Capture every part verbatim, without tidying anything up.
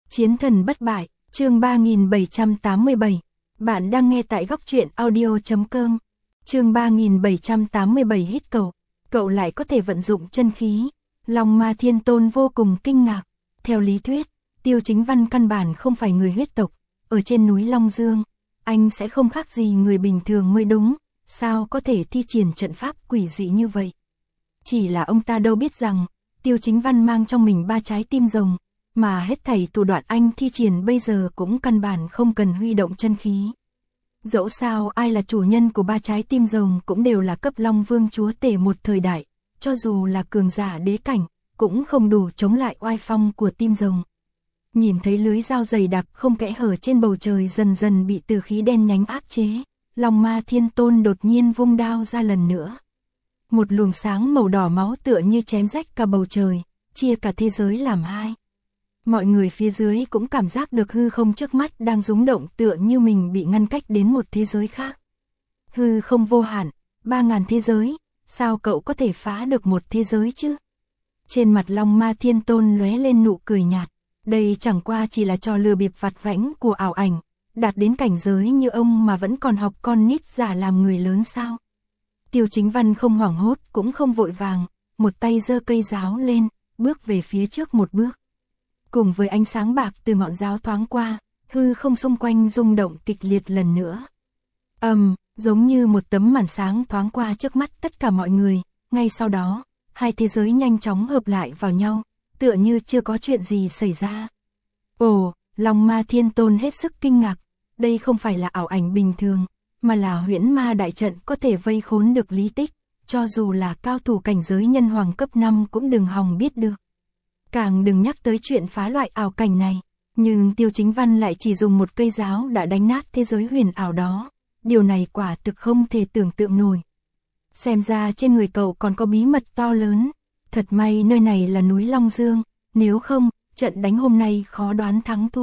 Chiến thần bất bại, chương ba nghìn bảy trăm tám mươi bảy. Bạn đang nghe tại góc truyện audio chấm com. Chương ba nghìn bảy trăm tám mươi bảy hít cầu. Cậu lại có thể vận dụng chân khí. Long Ma Thiên Tôn vô cùng kinh ngạc. Theo lý thuyết, Tiêu Chính Văn căn bản không phải người huyết tộc. Ở trên núi Long Dương, anh sẽ không khác gì người bình thường mới đúng. Sao có thể thi triển trận pháp quỷ dị như vậy? Chỉ là ông ta đâu biết rằng, Tiêu Chính Văn mang trong mình ba trái tim rồng, mà hết thảy thủ đoạn anh thi triển bây giờ cũng căn bản không cần huy động chân khí. Dẫu sao ai là chủ nhân của ba trái tim rồng cũng đều là cấp Long Vương chúa tể một thời đại, cho dù là cường giả đế cảnh, cũng không đủ chống lại oai phong của tim rồng. Nhìn thấy lưới dao dày đặc không kẽ hở trên bầu trời dần dần bị tử khí đen nhánh áp chế, Long Ma Thiên Tôn đột nhiên vung đao ra lần nữa. Một luồng sáng màu đỏ máu tựa như chém rách cả bầu trời, chia cả thế giới làm hai. Mọi người phía dưới cũng cảm giác được hư không trước mắt đang rung động tựa như mình bị ngăn cách đến một thế giới khác. Hư không vô hạn, ba ngàn thế giới, sao cậu có thể phá được một thế giới chứ? Trên mặt Long Ma Thiên Tôn lóe lên nụ cười nhạt, đây chẳng qua chỉ là trò lừa bịp vặt vãnh của ảo ảnh, đạt đến cảnh giới như ông mà vẫn còn học con nít giả làm người lớn sao? Tiêu Chính Văn không hoảng hốt cũng không vội vàng, một tay giơ cây giáo lên, bước về phía trước một bước. Cùng với ánh sáng bạc từ ngọn giáo thoáng qua, hư không xung quanh rung động kịch liệt lần nữa. Ầm, um, giống như một tấm màn sáng thoáng qua trước mắt tất cả mọi người, ngay sau đó, hai thế giới nhanh chóng hợp lại vào nhau, tựa như chưa có chuyện gì xảy ra. Ồ, Long Ma Thiên Tôn hết sức kinh ngạc, đây không phải là ảo ảnh bình thường, mà là huyễn ma đại trận có thể vây khốn được Lý Tích, cho dù là cao thủ cảnh giới nhân hoàng cấp năm cũng đừng hòng biết được. Càng đừng nhắc tới chuyện phá loại ảo cảnh này, nhưng Tiêu Chính Văn lại chỉ dùng một cây giáo đã đánh nát thế giới huyền ảo đó, điều này quả thực không thể tưởng tượng nổi. Xem ra trên người cậu còn có bí mật to lớn, thật may nơi này là núi Long Dương, nếu không, trận đánh hôm nay khó đoán thắng thua.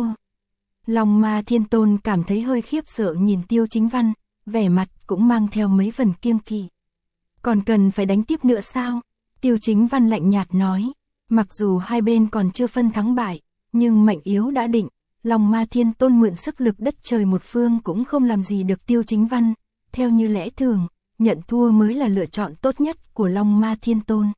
Long Ma Thiên Tôn cảm thấy hơi khiếp sợ nhìn Tiêu Chính Văn, vẻ mặt cũng mang theo mấy phần kiêng kỵ. Còn cần phải đánh tiếp nữa sao? Tiêu Chính Văn lạnh nhạt nói, mặc dù hai bên còn chưa phân thắng bại, nhưng mệnh yếu đã định, Long Ma Thiên Tôn mượn sức lực đất trời một phương cũng không làm gì được Tiêu Chính Văn, theo như lẽ thường, nhận thua mới là lựa chọn tốt nhất của Long Ma Thiên Tôn.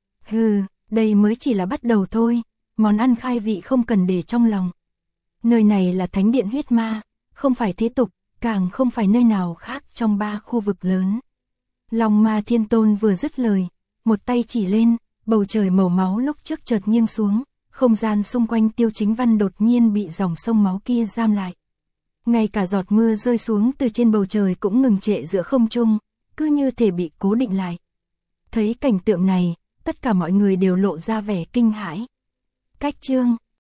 Hừ, đây mới chỉ là bắt đầu thôi, món ăn khai vị không cần để trong lòng. Nơi này là thánh điện huyết ma, không phải thế tục, càng không phải nơi nào khác trong ba khu vực lớn. Long Ma Thiên Tôn vừa dứt lời, một tay chỉ lên, bầu trời màu máu lúc trước chợt nghiêng xuống, không gian xung quanh Tiêu Chính Văn đột nhiên bị dòng sông máu kia giam lại. Ngay cả giọt mưa rơi xuống từ trên bầu trời cũng ngừng trệ giữa không trung, cứ như thể bị cố định lại. Thấy cảnh tượng này, tất cả mọi người đều lộ ra vẻ kinh hãi. Cách chương